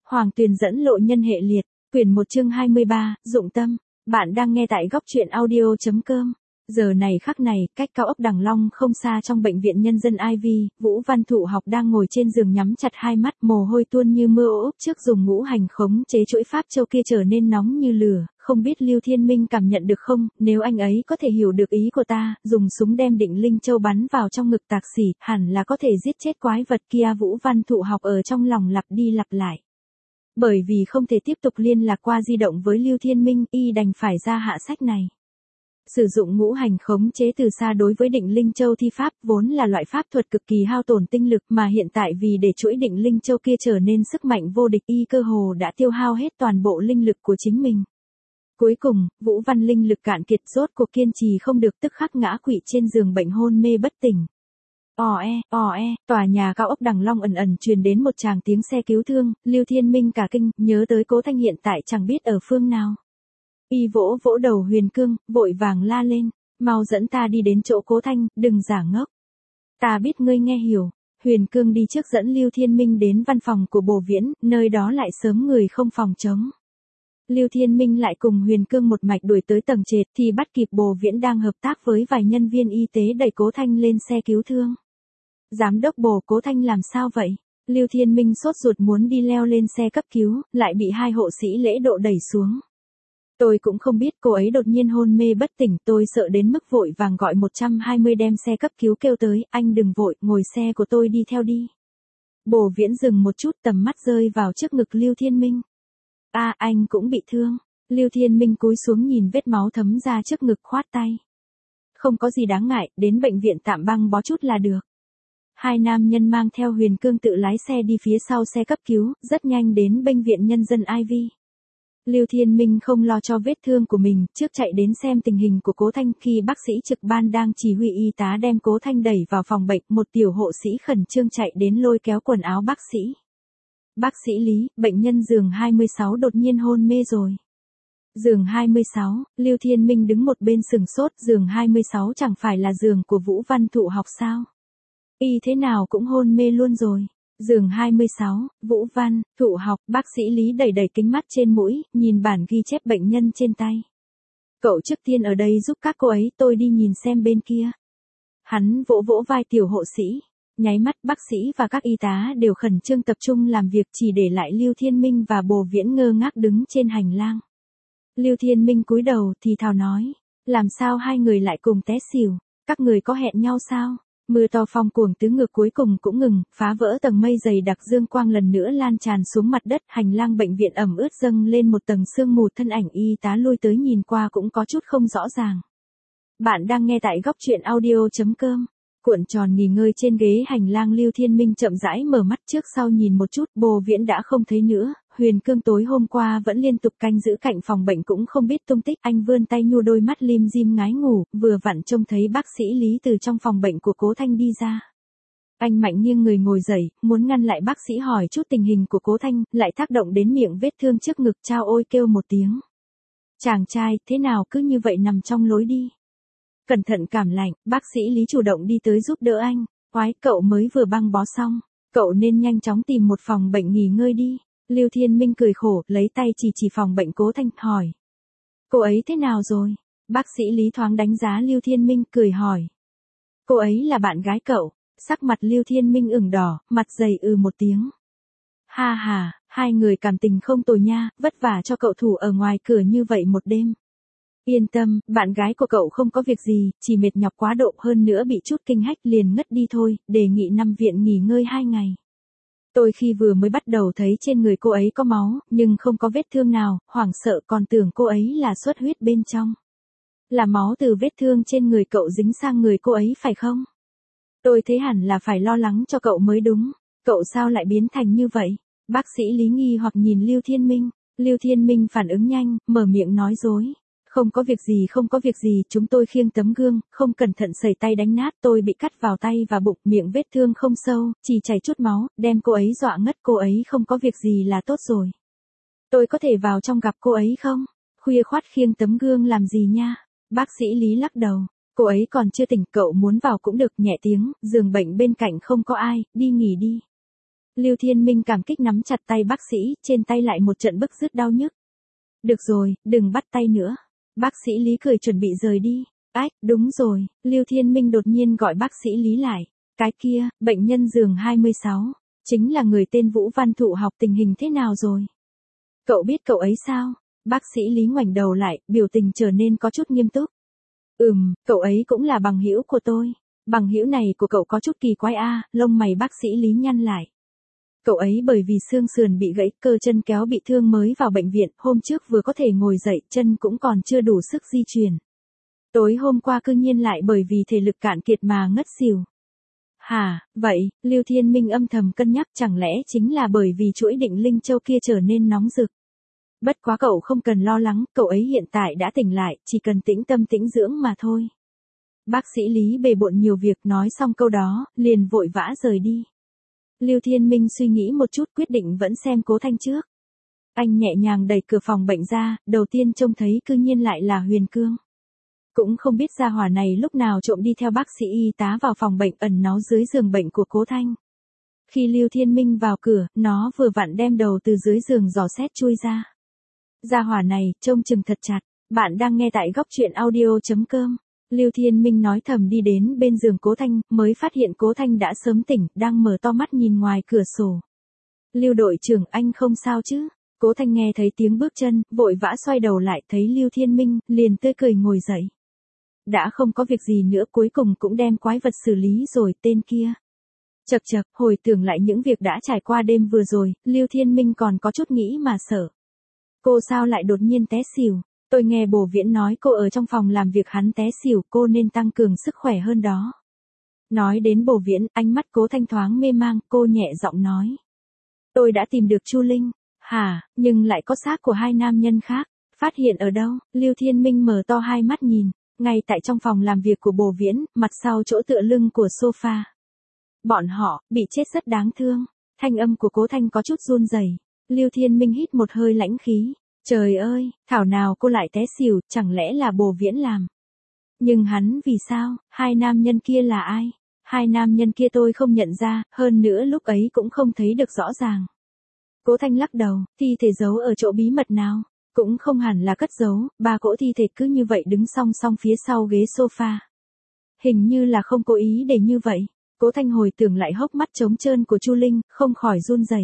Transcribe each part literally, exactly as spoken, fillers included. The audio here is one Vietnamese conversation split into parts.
Hoàng Tuyền dẫn lộ nhân hệ liệt, quyển một chương hai mươi ba, dụng tâm. Bạn đang nghe tại góc truyện audio chấm com. Giờ này khắc này, cách cao ốc Đằng Long không xa trong bệnh viện nhân dân i vê, Vũ Văn Thụ Học đang ngồi trên giường nhắm chặt hai mắt, mồ hôi tuôn như mưa ốp trước dùng ngũ hành khống chế chuỗi pháp châu kia trở nên nóng như lửa, không biết Lưu Thiên Minh cảm nhận được không, nếu anh ấy có thể hiểu được ý của ta, dùng súng đem Định Linh Châu bắn vào trong ngực Tạc Sỉ, hẳn là có thể giết chết quái vật kia. Vũ Văn Thụ Học ở trong lòng lặp đi lặp lại. Bởi vì không thể tiếp tục liên lạc qua di động với Lưu Thiên Minh, y đành phải ra hạ sách này. Sử dụng ngũ hành khống chế từ xa đối với Định Linh Châu thi pháp vốn là loại pháp thuật cực kỳ hao tổn tinh lực, mà hiện tại vì để chuỗi Định Linh Châu kia trở nên sức mạnh vô địch, y cơ hồ đã tiêu hao hết toàn bộ linh lực của chính mình. Cuối cùng, Vũ Văn linh lực cạn kiệt, rốt cuộc kiên trì không được, tức khắc ngã quỵ trên giường bệnh hôn mê bất tỉnh. Ò e, ò e, tòa nhà cao ốc Đằng Long ẩn ẩn truyền đến một tràng tiếng xe cứu thương, Lưu Thiên Minh cả kinh, nhớ tới Cố Thanh hiện tại chẳng biết ở phương nào. Y vỗ vỗ đầu Huyền Cương, vội vàng la lên, mau dẫn ta đi đến chỗ Cố Thanh, đừng giả ngốc. Ta biết ngươi nghe hiểu. Huyền Cương đi trước dẫn Lưu Thiên Minh đến văn phòng của Bồ Viễn, nơi đó lại sớm người không phòng trống. Lưu Thiên Minh lại cùng Huyền Cương một mạch đuổi tới tầng trệt thì bắt kịp Bồ Viễn đang hợp tác với vài nhân viên y tế đẩy Cố Thanh lên xe cứu thương. Giám đốc Bồ, Cố Thanh làm sao vậy? Lưu Thiên Minh sốt ruột muốn đi leo lên xe cấp cứu, lại bị hai hộ sĩ lễ độ đẩy xuống. Tôi cũng không biết, cô ấy đột nhiên hôn mê bất tỉnh, tôi sợ đến mức vội vàng gọi một trăm hai mươi đem xe cấp cứu kêu tới, anh đừng vội, ngồi xe của tôi đi theo đi. Bồ Viễn dừng một chút, tầm mắt rơi vào trước ngực Lưu Thiên Minh. A, à, anh cũng bị thương. Lưu Thiên Minh cúi xuống nhìn vết máu thấm ra trước ngực, khoát tay. Không có gì đáng ngại, đến bệnh viện tạm băng bó chút là được. Hai nam nhân mang theo Huyền Cương tự lái xe đi phía sau xe cấp cứu, rất nhanh đến bệnh viện nhân dân i vê. Lưu Thiên Minh không lo cho vết thương của mình, trước chạy đến xem tình hình của Cố Thanh. Khi bác sĩ trực ban đang chỉ huy y tá đem Cố Thanh đẩy vào phòng bệnh, một tiểu hộ sĩ khẩn trương chạy đến lôi kéo quần áo bác sĩ. Bác sĩ Lý, bệnh nhân giường hai mươi sáu đột nhiên hôn mê rồi. Giường hai mươi sáu, Lưu Thiên Minh đứng một bên sừng sốt, giường hai mươi sáu chẳng phải là giường của Vũ Văn Thụ Học sao? Y thế nào cũng hôn mê luôn rồi. Giường hai mươi sáu, Vũ Văn, Thụ Học, bác sĩ Lý đẩy đẩy kính mắt trên mũi, nhìn bản ghi chép bệnh nhân trên tay. Cậu trước tiên ở đây giúp các cô ấy, tôi đi nhìn xem bên kia. Hắn vỗ vỗ vai tiểu hộ sĩ. Nháy mắt bác sĩ và các y tá đều khẩn trương tập trung làm việc, chỉ để lại Lưu Thiên Minh và Bồ Viễn ngơ ngác đứng trên hành lang. Lưu Thiên Minh cúi đầu thì thào nói, làm sao hai người lại cùng té xỉu, các người có hẹn nhau sao? Mưa to phong cuồng tứ ngược cuối cùng cũng ngừng, phá vỡ tầng mây dày đặc, dương quang lần nữa lan tràn xuống mặt đất, hành lang bệnh viện ẩm ướt dâng lên một tầng sương mù, thân ảnh y tá lui tới nhìn qua cũng có chút không rõ ràng. Bạn đang nghe tại góc truyện audio chấm com. Cuộn tròn nghỉ ngơi trên ghế hành lang, Lưu Thiên Minh chậm rãi mở mắt, trước sau nhìn một chút, Bồ Viễn đã không thấy nữa, Huyền Cương tối hôm qua vẫn liên tục canh giữ cạnh phòng bệnh cũng không biết tung tích, anh vươn tay nhu đôi mắt lim dim ngái ngủ, vừa vặn trông thấy bác sĩ Lý từ trong phòng bệnh của Cố Thanh đi ra. Anh mạnh nghiêng người ngồi dậy, muốn ngăn lại bác sĩ hỏi chút tình hình của Cố Thanh, lại tác động đến miệng vết thương trước ngực, chao ôi kêu một tiếng. Chàng trai, thế nào cứ như vậy nằm trong lối đi. Cẩn thận cảm lạnh, bác sĩ Lý chủ động đi tới giúp đỡ anh. Oái, cậu mới vừa băng bó xong, cậu nên nhanh chóng tìm một phòng bệnh nghỉ ngơi đi. Lưu Thiên Minh cười khổ, lấy tay chỉ chỉ phòng bệnh Cố Thanh, hỏi. Cô ấy thế nào rồi? Bác sĩ Lý thoáng đánh giá Lưu Thiên Minh, cười hỏi. Cô ấy là bạn gái cậu. Sắc mặt Lưu Thiên Minh ửng đỏ, mặt dày ừ một tiếng. Ha ha, hai người cảm tình không tồi nha, vất vả cho cậu thủ ở ngoài cửa như vậy một đêm. Yên tâm, bạn gái của cậu không có việc gì, chỉ mệt nhọc quá độ, hơn nữa bị chút kinh hách liền ngất đi thôi, đề nghị nằm viện nghỉ ngơi hai ngày. Tôi khi vừa mới bắt đầu thấy trên người cô ấy có máu, nhưng không có vết thương nào, hoảng sợ còn tưởng cô ấy là xuất huyết bên trong. Là máu từ vết thương trên người cậu dính sang người cô ấy phải không? Tôi thấy hẳn là phải lo lắng cho cậu mới đúng, cậu sao lại biến thành như vậy? Bác sĩ Lý nghi hoặc nhìn Lưu Thiên Minh, Lưu Thiên Minh phản ứng nhanh, mở miệng nói dối. Không có việc gì, không có việc gì, chúng tôi khiêng tấm gương, không cẩn thận sẩy tay đánh nát, tôi bị cắt vào tay và bụng, miệng vết thương không sâu, chỉ chảy chút máu, đem cô ấy dọa ngất, cô ấy không có việc gì là tốt rồi. Tôi có thể vào trong gặp cô ấy không? Khuya khoắt khiêng tấm gương làm gì nha? Bác sĩ Lý lắc đầu, cô ấy còn chưa tỉnh, cậu muốn vào cũng được, nhẹ tiếng, giường bệnh bên cạnh không có ai, đi nghỉ đi. Lưu Thiên Minh cảm kích nắm chặt tay bác sĩ, trên tay lại một trận bức rứt đau nhức. Được rồi, đừng bắt tay nữa. Bác sĩ Lý cười chuẩn bị rời đi. Ách, đúng rồi, Lưu Thiên Minh đột nhiên gọi bác sĩ Lý lại. Cái kia, bệnh nhân giường hai mươi sáu, chính là người tên Vũ Văn Thụ học tình hình thế nào rồi? Cậu biết cậu ấy sao? Bác sĩ Lý ngoảnh đầu lại, biểu tình trở nên có chút nghiêm túc. Ừm, cậu ấy cũng là bằng hữu của tôi. Bằng hữu này của cậu có chút kỳ quái a, lông mày bác sĩ Lý nhăn lại. Cậu ấy bởi vì xương sườn bị gãy, cơ chân kéo bị thương mới vào bệnh viện, hôm trước vừa có thể ngồi dậy, chân cũng còn chưa đủ sức di chuyển. Tối hôm qua cư nhiên lại bởi vì thể lực cạn kiệt mà ngất xỉu. Hả, vậy, Lưu Thiên Minh âm thầm cân nhắc chẳng lẽ chính là bởi vì chuỗi Định Linh Châu kia trở nên nóng rực. Bất quá cậu không cần lo lắng, cậu ấy hiện tại đã tỉnh lại, chỉ cần tĩnh tâm tĩnh dưỡng mà thôi. Bác sĩ Lý bề bộn nhiều việc, nói xong câu đó, liền vội vã rời đi. Lưu Thiên Minh suy nghĩ một chút, quyết định vẫn xem Cố Thanh trước. Anh nhẹ nhàng đẩy cửa phòng bệnh ra, đầu tiên trông thấy cư nhiên lại là Huyền Cương. Cũng không biết gia hỏa này lúc nào trộm đi theo bác sĩ y tá vào phòng bệnh ẩn náu dưới giường bệnh của Cố Thanh. Khi Lưu Thiên Minh vào cửa, nó vừa vặn đem đầu từ dưới giường dò xét chui ra. Gia hỏa này, trông chừng thật chặt. Bạn đang nghe tại góc truyện audio chấm com. Lưu Thiên Minh nói thầm đi đến bên giường Cố Thanh, mới phát hiện Cố Thanh đã sớm tỉnh, đang mở to mắt nhìn ngoài cửa sổ. Lưu đội trưởng, anh không sao chứ? Cố Thanh nghe thấy tiếng bước chân, vội vã xoay đầu lại, thấy Lưu Thiên Minh, liền tươi cười ngồi dậy. Đã không có việc gì nữa, cuối cùng cũng đem quái vật xử lý rồi, tên kia. Chậc chậc, hồi tưởng lại những việc đã trải qua đêm vừa rồi, Lưu Thiên Minh còn có chút nghĩ mà sợ. Cô sao lại đột nhiên té xỉu? Tôi nghe Bồ Viễn nói cô ở trong phòng làm việc hắn té xỉu, cô nên tăng cường sức khỏe hơn đó. Nói đến Bồ Viễn, ánh mắt Cố Thanh thoáng mê mang, cô nhẹ giọng nói. Tôi đã tìm được Chu Linh. Hả, nhưng lại có xác của hai nam nhân khác. Phát hiện ở đâu? Lưu Thiên Minh mở to hai mắt nhìn. Ngay tại trong phòng làm việc của Bồ Viễn, mặt sau chỗ tựa lưng của sofa. Bọn họ, bị chết rất đáng thương. Thanh âm của Cố Thanh có chút run rẩy. Lưu Thiên Minh hít một hơi lãnh khí. Trời ơi, thảo nào cô lại té xỉu, chẳng lẽ là Bồ Viễn làm? Nhưng hắn vì sao, hai nam nhân kia là ai? Hai nam nhân kia tôi không nhận ra, hơn nữa lúc ấy cũng không thấy được rõ ràng. Cố Thanh lắc đầu, thi thể giấu ở chỗ bí mật nào? Cũng không hẳn là cất giấu, ba cỗ thi thể cứ như vậy đứng song song phía sau ghế sofa. Hình như là không cố ý để như vậy. Cố Thanh hồi tưởng lại hốc mắt trống trơn của Chu Linh, không khỏi run rẩy.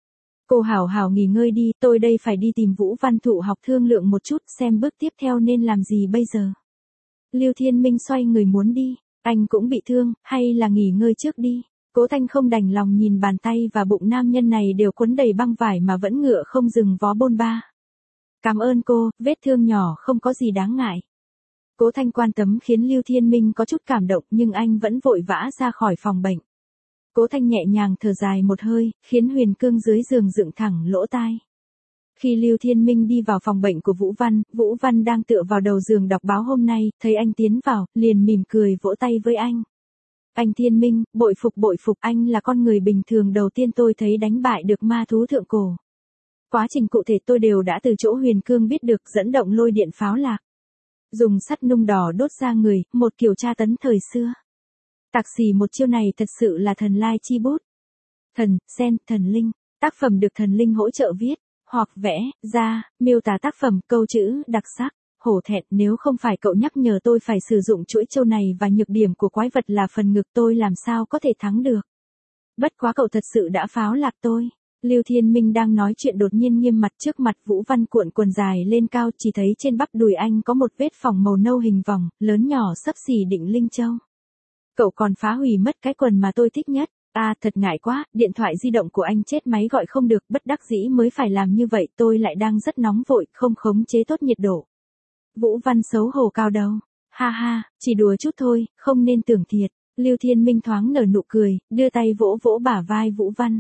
Cô hảo hảo nghỉ ngơi đi, tôi đây phải đi tìm Vũ Văn Thụ học thương lượng một chút, xem bước tiếp theo nên làm gì bây giờ. Lưu Thiên Minh xoay người muốn đi, anh cũng bị thương, hay là nghỉ ngơi trước đi. Cố Thanh không đành lòng nhìn bàn tay và bụng nam nhân này đều quấn đầy băng vải mà vẫn ngựa không dừng vó bôn ba. Cảm ơn cô, vết thương nhỏ không có gì đáng ngại. Cố Thanh quan tâm khiến Lưu Thiên Minh có chút cảm động nhưng anh vẫn vội vã ra khỏi phòng bệnh. Cố Thanh nhẹ nhàng thở dài một hơi, khiến Huyền Cương dưới giường dựng thẳng lỗ tai. Khi Lưu Thiên Minh đi vào phòng bệnh của Vũ Văn, Vũ Văn đang tựa vào đầu giường đọc báo hôm nay, thấy anh tiến vào, liền mỉm cười vỗ tay với anh. Anh Thiên Minh, bội phục bội phục, anh là con người bình thường đầu tiên tôi thấy đánh bại được ma thú thượng cổ. Quá trình cụ thể tôi đều đã từ chỗ Huyền Cương biết được, dẫn động lôi điện pháo lạc. Dùng sắt nung đỏ đốt ra người, một kiểu tra tấn thời xưa. Tạc xỉ một chiêu này thật sự là thần lai chi bút. Thần, sen, thần linh, tác phẩm được thần linh hỗ trợ viết, hoặc vẽ, ra, miêu tả tác phẩm, câu chữ, đặc sắc, hổ thẹn, nếu không phải cậu nhắc nhở tôi phải sử dụng chuỗi châu này và nhược điểm của quái vật là phần ngực tôi làm sao có thể thắng được. Bất quá cậu thật sự đã pháo lạc tôi. Lưu Thiên Minh đang nói chuyện đột nhiên nghiêm mặt, trước mặt Vũ Văn cuộn quần dài lên cao, chỉ thấy trên bắp đùi anh có một vết phỏng màu nâu hình vòng, lớn nhỏ xấp xỉ Định Linh Châu. Cậu còn phá hủy mất cái quần mà tôi thích nhất. À, thật ngại quá, điện thoại di động của anh chết máy gọi không được, bất đắc dĩ mới phải làm như vậy, tôi lại đang rất nóng vội, không khống chế tốt nhiệt độ. Vũ Văn xấu hổ cao đầu. Ha ha, chỉ đùa chút thôi, không nên tưởng thiệt. Lưu Thiên Minh thoáng nở nụ cười, đưa tay vỗ vỗ bả vai Vũ Văn.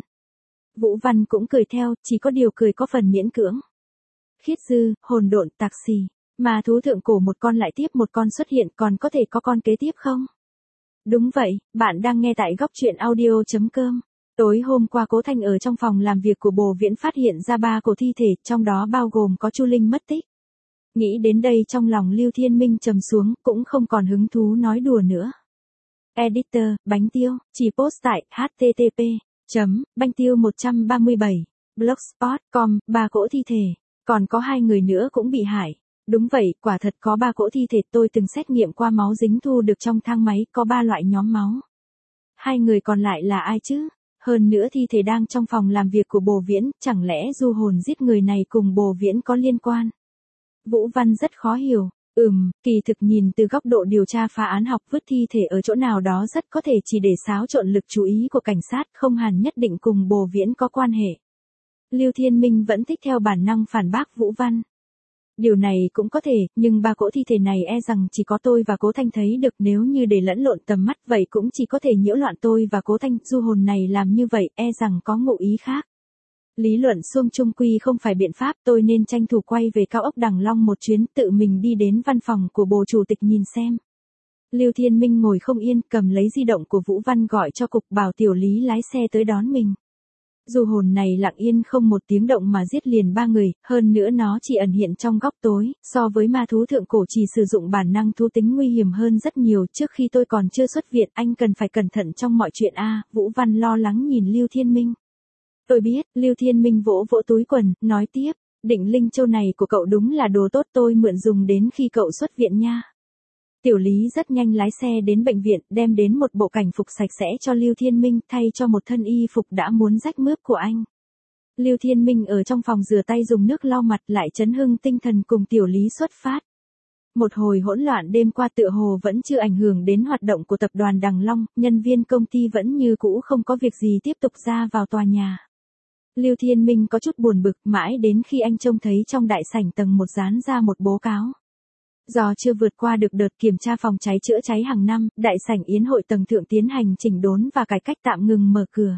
Vũ Văn cũng cười theo, chỉ có điều cười có phần miễn cưỡng. Khiết dư, hồn độn, tạc xì, mà thú thượng cổ một con lại tiếp một con xuất hiện, còn có thể có con kế tiếp không? Đúng vậy, bạn đang nghe tại góc truyện audio chấm com. Tối hôm qua Cố Thanh ở trong phòng làm việc của Bồ Viễn phát hiện ra ba cổ thi thể, trong đó bao gồm có Chu Linh mất tích. Nghĩ đến đây trong lòng Lưu Thiên Minh trầm xuống, cũng không còn hứng thú nói đùa nữa. Editor, bánh tiêu, chỉ post tại h t t p Chấm, Banh Tiêu một trăm ba mươi bảy. Blogspot chấm com, ba cỗ thi thể. Còn có hai người nữa cũng bị hại. Đúng vậy, quả thật có ba cỗ thi thể, tôi từng xét nghiệm qua máu dính thu được trong thang máy, có ba loại nhóm máu. Hai người còn lại là ai chứ? Hơn nữa thi thể đang trong phòng làm việc của Bồ Viễn, chẳng lẽ du hồn giết người này cùng Bồ Viễn có liên quan? Vũ Văn rất khó hiểu. Ừm, kỳ thực nhìn từ góc độ điều tra phá án học, vứt thi thể ở chỗ nào đó rất có thể chỉ để xáo trộn lực chú ý của cảnh sát, không hẳn nhất định cùng Bồ Viễn có quan hệ. Lưu Thiên Minh vẫn thích theo bản năng phản bác Vũ Văn. Điều này cũng có thể, nhưng ba cỗ thi thể này e rằng chỉ có tôi và Cố Thanh thấy được, nếu như để lẫn lộn tầm mắt vậy cũng chỉ có thể nhiễu loạn tôi và Cố Thanh, du hồn này làm như vậy e rằng có ngụ ý khác. Lý luận xuông trung quy không phải biện pháp, tôi nên tranh thủ quay về cao ốc Đằng Long một chuyến, tự mình đi đến văn phòng của Bồ Chủ tịch nhìn xem. Lưu Thiên Minh ngồi không yên, cầm lấy di động của Vũ Văn gọi cho cục, bảo Tiểu Lý lái xe tới đón mình. Du hồn này lặng yên không một tiếng động mà giết liền ba người, hơn nữa nó chỉ ẩn hiện trong góc tối, so với ma thú thượng cổ chỉ sử dụng bản năng thú tính nguy hiểm hơn rất nhiều. Trước khi tôi còn chưa xuất viện, anh cần phải cẩn thận trong mọi chuyện a. Vũ Văn lo lắng nhìn Lưu Thiên Minh. Tôi biết. Lưu Thiên Minh vỗ vỗ túi quần, nói tiếp, Định Linh Châu này của cậu đúng là đồ tốt, tôi mượn dùng đến khi cậu xuất viện nha. Tiểu Lý rất nhanh lái xe đến bệnh viện, đem đến một bộ cảnh phục sạch sẽ cho Lưu Thiên Minh, thay cho một thân y phục đã muốn rách mướp của anh. Lưu Thiên Minh ở trong phòng rửa tay dùng nước lau mặt, lại chấn hưng tinh thần cùng Tiểu Lý xuất phát. Một hồi hỗn loạn đêm qua tựa hồ vẫn chưa ảnh hưởng đến hoạt động của tập đoàn Đằng Long, nhân viên công ty vẫn như cũ không có việc gì tiếp tục ra vào tòa nhà. Lưu Thiên Minh có chút buồn bực, mãi đến khi anh trông thấy trong đại sảnh tầng một dán ra một báo cáo. Do chưa vượt qua được đợt kiểm tra phòng cháy chữa cháy hàng năm, đại sảnh yến hội tầng thượng tiến hành chỉnh đốn và cải cách, tạm ngừng mở cửa.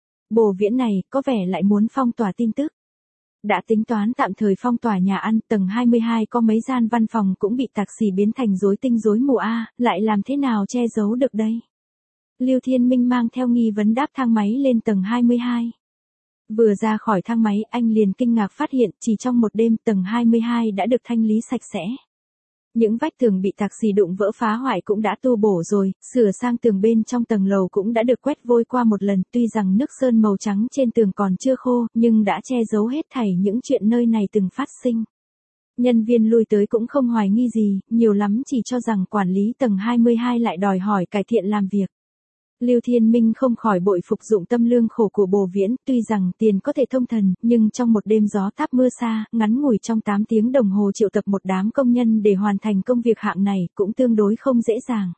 Bồ Viễn này có vẻ lại muốn phong tỏa tin tức. Đã tính toán tạm thời phong tỏa nhà ăn, tầng hai mươi hai có mấy gian văn phòng cũng bị tạc xỉ biến thành rối tinh rối mù a, lại làm thế nào che giấu được đây? Lưu Thiên Minh mang theo nghi vấn đáp thang máy lên tầng hai mươi hai. Vừa ra khỏi thang máy, anh liền kinh ngạc phát hiện, chỉ trong một đêm tầng hai mươi hai đã được thanh lý sạch sẽ. Những vách tường bị tạc xỉ đụng vỡ phá hoại cũng đã tu bổ rồi, sửa sang tường bên trong tầng lầu cũng đã được quét vôi qua một lần, tuy rằng nước sơn màu trắng trên tường còn chưa khô, nhưng đã che giấu hết thảy những chuyện nơi này từng phát sinh. Nhân viên lui tới cũng không hoài nghi gì, nhiều lắm chỉ cho rằng quản lý tầng hai mươi hai lại đòi hỏi cải thiện làm việc. Lưu Thiên Minh không khỏi bội phục dụng tâm lương khổ của Bồ Viễn, tuy rằng tiền có thể thông thần, nhưng trong một đêm gió táp mưa xa, ngắn ngủi trong tám tiếng đồng hồ triệu tập một đám công nhân để hoàn thành công việc hạng này, cũng tương đối không dễ dàng.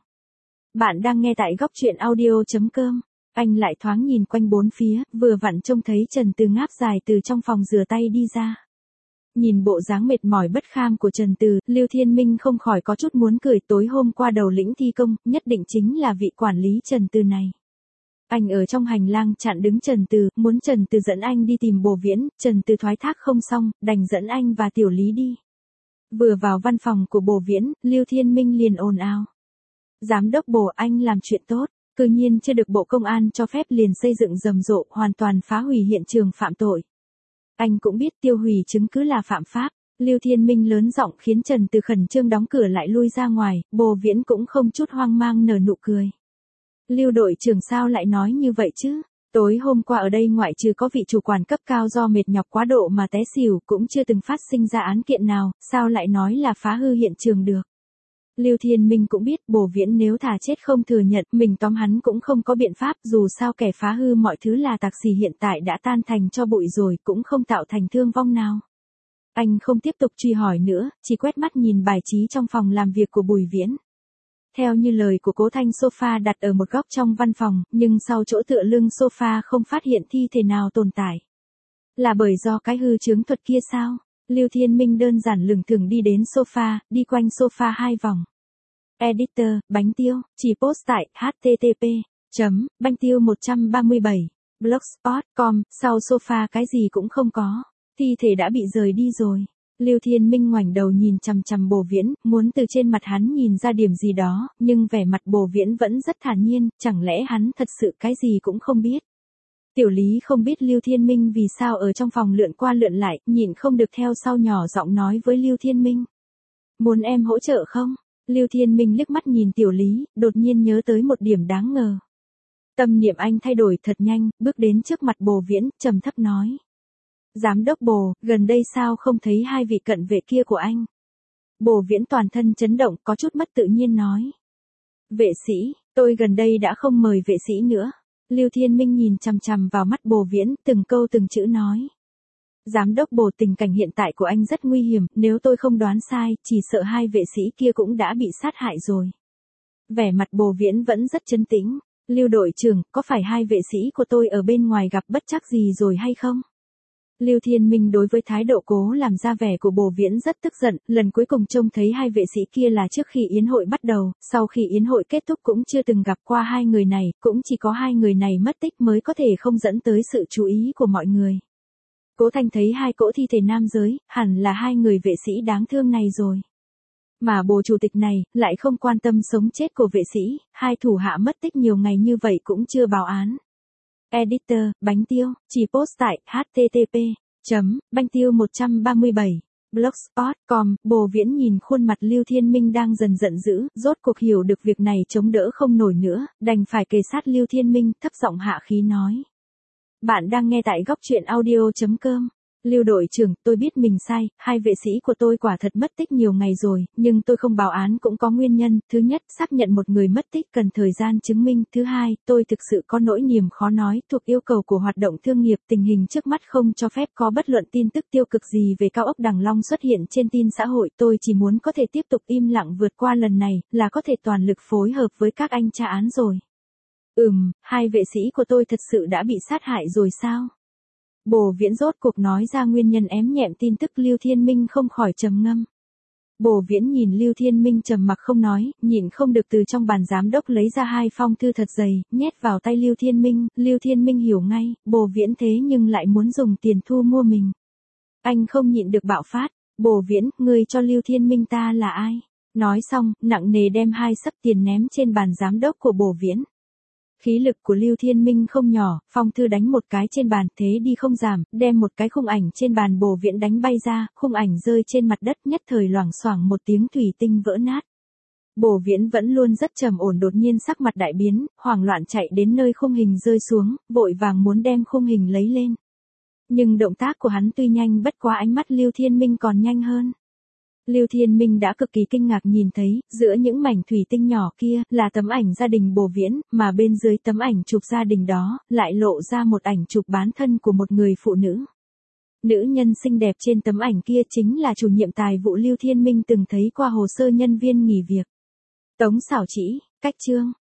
Bạn đang nghe tại góc truyện audio chấm com. Anh lại thoáng nhìn quanh bốn phía, vừa vặn trông thấy Trần Từ ngáp dài từ trong phòng rửa tay đi ra. Nhìn bộ dáng mệt mỏi bất kham của Trần Từ, Lưu Thiên Minh không khỏi có chút muốn cười, tối hôm qua đầu lĩnh thi công, nhất định chính là vị quản lý Trần Từ này. Anh ở trong hành lang chặn đứng Trần Từ, muốn Trần Từ dẫn anh đi tìm Bồ Viễn, Trần Từ thoái thác không xong, đành dẫn anh và Tiểu Lý đi. Vừa vào văn phòng của Bồ Viễn, Lưu Thiên Minh liền ồn ào. Giám đốc Bồ, anh làm chuyện tốt, cư nhiên chưa được Bộ Công an cho phép liền xây dựng rầm rộ, hoàn toàn phá hủy hiện trường phạm tội. Anh cũng biết tiêu hủy chứng cứ là phạm pháp. Lưu Thiên Minh lớn giọng khiến Trần Từ khẩn trương đóng cửa lại lui ra ngoài, Bồ Viễn cũng không chút hoang mang nở nụ cười. Lưu đội trưởng sao lại nói như vậy chứ? Tối hôm qua ở đây ngoại trừ có vị chủ quản cấp cao do mệt nhọc quá độ mà té xỉu, cũng chưa từng phát sinh ra án kiện nào, sao lại nói là phá hư hiện trường được? Lưu Thiên Minh cũng biết Bồ Viễn nếu thà chết không thừa nhận, mình tóm hắn cũng không có biện pháp, dù sao kẻ phá hư mọi thứ là tạc xỉ hiện tại đã tan thành cho bụi rồi, cũng không tạo thành thương vong nào. Anh không tiếp tục truy hỏi nữa, chỉ quét mắt nhìn bài trí trong phòng làm việc của Bùi Viễn. Theo như lời của Cố Thanh, sofa đặt ở một góc trong văn phòng, nhưng sau chỗ tựa lưng sofa không phát hiện thi thể nào tồn tại. Là bởi do cái hư chứng thuật kia sao? Lưu Thiên Minh đơn giản lửng thửng đi đến sofa, đi quanh sofa hai vòng. Editor, Bánh Tiêu, chỉ post tại h t t p chấm banh tiêu một trăm ba mươi bảy blogspot chấm com, sau sofa cái gì cũng không có, thi thể đã bị rời đi rồi. Lưu Thiên Minh ngoảnh đầu nhìn chằm chằm Bồ Viễn, muốn từ trên mặt hắn nhìn ra điểm gì đó, nhưng vẻ mặt Bồ Viễn vẫn rất thản nhiên, chẳng lẽ hắn thật sự cái gì cũng không biết. Tiểu Lý không biết Lưu Thiên Minh vì sao ở trong phòng lượn qua lượn lại, nhịn không được theo sau nhỏ giọng nói với Lưu Thiên Minh. Muốn em hỗ trợ không? Lưu Thiên Minh liếc mắt nhìn Tiểu Lý, đột nhiên nhớ tới một điểm đáng ngờ. Tâm niệm anh thay đổi thật nhanh, bước đến trước mặt Bồ Viễn, trầm thấp nói. Giám đốc Bồ, gần đây sao không thấy hai vị cận vệ kia của anh? Bồ Viễn toàn thân chấn động, có chút mất tự nhiên nói. Vệ sĩ, tôi gần đây đã không mời vệ sĩ nữa. Lưu Thiên Minh nhìn chằm chằm vào mắt Bồ Viễn, từng câu từng chữ nói. Giám đốc Bồ, tình cảnh hiện tại của anh rất nguy hiểm, nếu tôi không đoán sai, chỉ sợ hai vệ sĩ kia cũng đã bị sát hại rồi. Vẻ mặt Bồ Viễn vẫn rất trấn tĩnh. Lưu đội trưởng, có phải hai vệ sĩ của tôi ở bên ngoài gặp bất trắc gì rồi hay không? Lưu Thiên Minh đối với thái độ cố làm ra vẻ của Bồ Viễn rất tức giận, lần cuối cùng trông thấy hai vệ sĩ kia là trước khi yến hội bắt đầu, sau khi yến hội kết thúc cũng chưa từng gặp qua hai người này, cũng chỉ có hai người này mất tích mới có thể không dẫn tới sự chú ý của mọi người. Cố Thanh thấy hai cỗ thi thể nam giới, hẳn là hai người vệ sĩ đáng thương này rồi. Mà Bồ chủ tịch này, lại không quan tâm sống chết của vệ sĩ, hai thủ hạ mất tích nhiều ngày như vậy cũng chưa báo án. Editor, Bánh Tiêu, chỉ post tại h t t p chấm banh tiêu một trăm ba mươi bảy blogspot chấm com. Bồ Viễn nhìn khuôn mặt Lưu Thiên Minh đang dần giận dữ, rốt cuộc hiểu được việc này chống đỡ không nổi nữa, đành phải kề sát Lưu Thiên Minh, thấp giọng hạ khí nói. Bạn đang nghe tại góc truyện audio chấm com. Lưu đội trưởng, tôi biết mình sai, hai vệ sĩ của tôi quả thật mất tích nhiều ngày rồi, nhưng tôi không báo án cũng có nguyên nhân. Thứ nhất, xác nhận một người mất tích cần thời gian chứng minh. Thứ hai, tôi thực sự có nỗi niềm khó nói, thuộc yêu cầu của hoạt động thương nghiệp, tình hình trước mắt không cho phép có bất luận tin tức tiêu cực gì về cao ốc Đằng Long xuất hiện trên tin xã hội. Tôi chỉ muốn có thể tiếp tục im lặng vượt qua lần này, là có thể toàn lực phối hợp với các anh tra án rồi. Ừm, hai vệ sĩ của tôi thật sự đã bị sát hại rồi sao? Bồ Viễn rốt cuộc nói ra nguyên nhân ém nhẹm tin tức. Lưu Thiên Minh không khỏi trầm ngâm. Bồ Viễn nhìn Lưu Thiên Minh trầm mặc không nói, nhịn không được từ trong bàn giám đốc lấy ra hai phong thư thật dày, nhét vào tay Lưu Thiên Minh. Lưu Thiên Minh hiểu ngay, Bồ Viễn thế nhưng lại muốn dùng tiền thu mua mình. Anh không nhịn được bạo phát. Bồ Viễn, ngươi cho Lưu Thiên Minh ta là ai? Nói xong, nặng nề đem hai xấp tiền ném trên bàn giám đốc của Bồ Viễn. Khí lực của Lưu Thiên Minh không nhỏ, phong thư đánh một cái trên bàn, thế đi không giảm, đem một cái khung ảnh trên bàn Bồ Viễn đánh bay ra, khung ảnh rơi trên mặt đất, nhất thời loảng xoảng một tiếng, thủy tinh vỡ nát. Bồ Viễn vẫn luôn rất trầm ổn, đột nhiên sắc mặt đại biến, hoảng loạn chạy đến nơi khung hình rơi xuống, vội vàng muốn đem khung hình lấy lên. Nhưng động tác của hắn tuy nhanh, bất quá ánh mắt Lưu Thiên Minh còn nhanh hơn. Lưu Thiên Minh đã cực kỳ kinh ngạc nhìn thấy, giữa những mảnh thủy tinh nhỏ kia, là tấm ảnh gia đình Bồ Viễn, mà bên dưới tấm ảnh chụp gia đình đó, lại lộ ra một ảnh chụp bán thân của một người phụ nữ. Nữ nhân xinh đẹp trên tấm ảnh kia chính là chủ nhiệm tài vụ Lưu Thiên Minh từng thấy qua hồ sơ nhân viên nghỉ việc. Tống Xảo Trĩ, cách chương.